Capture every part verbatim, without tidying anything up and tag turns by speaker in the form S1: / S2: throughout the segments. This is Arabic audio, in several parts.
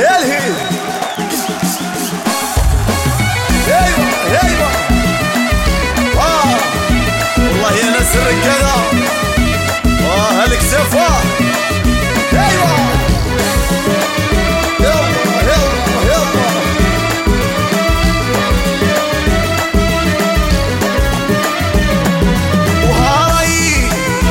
S1: يا الهيل ايوه ايوه اه والله يا ناس الرجاله اه هالكسف اه ايوه يلا يلا يلا وهاي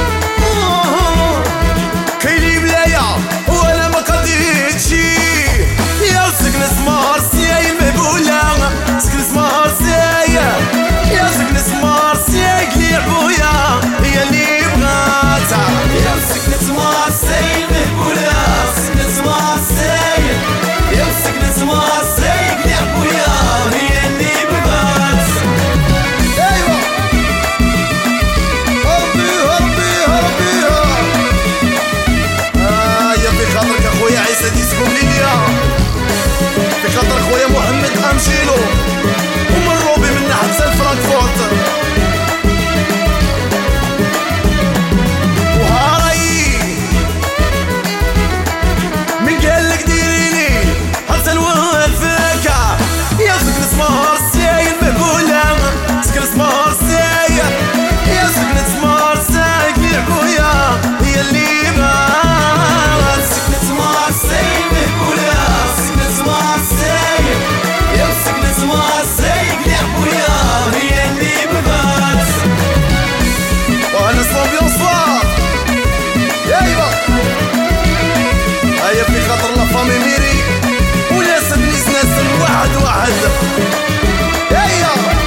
S1: كيلي بلايا وانا ما قديتش يا سكن سمار سياي المهبولة سكن سمار سياي يا سكن سمار سياي لي عبويا هي اللي بغاتها يا سكن سمار سياي المهبولة سكن سمار سياي يا سكن سمار سياي لي عبويا هي اللي بغاتها ايوه هربي هربي هربي اه يا في خاطرك اخويا عيسى ديسكو ليبيا في خاطر خويا محمد امشيلو ومن روبي من حتى لفرانكفورت وهاي من قالك ديريني حتى نوفاك يا سكن سمار ساي المهبولة سكن سمار ساي يا سكن سمار ساي يا عبويا هي اللي بغات سكن سمار ساي المهبولة سكن سمار ساي يا سكن سمار ساي يا عبويا هي اللي بغات وانا صوبيون صواب ايوه هيا في خاطر لا فامي ميري وناس بنيس ناس واحد واحد هيا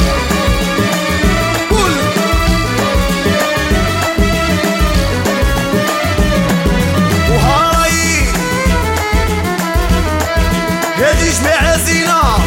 S1: قول وهاي هادي جماعة زينة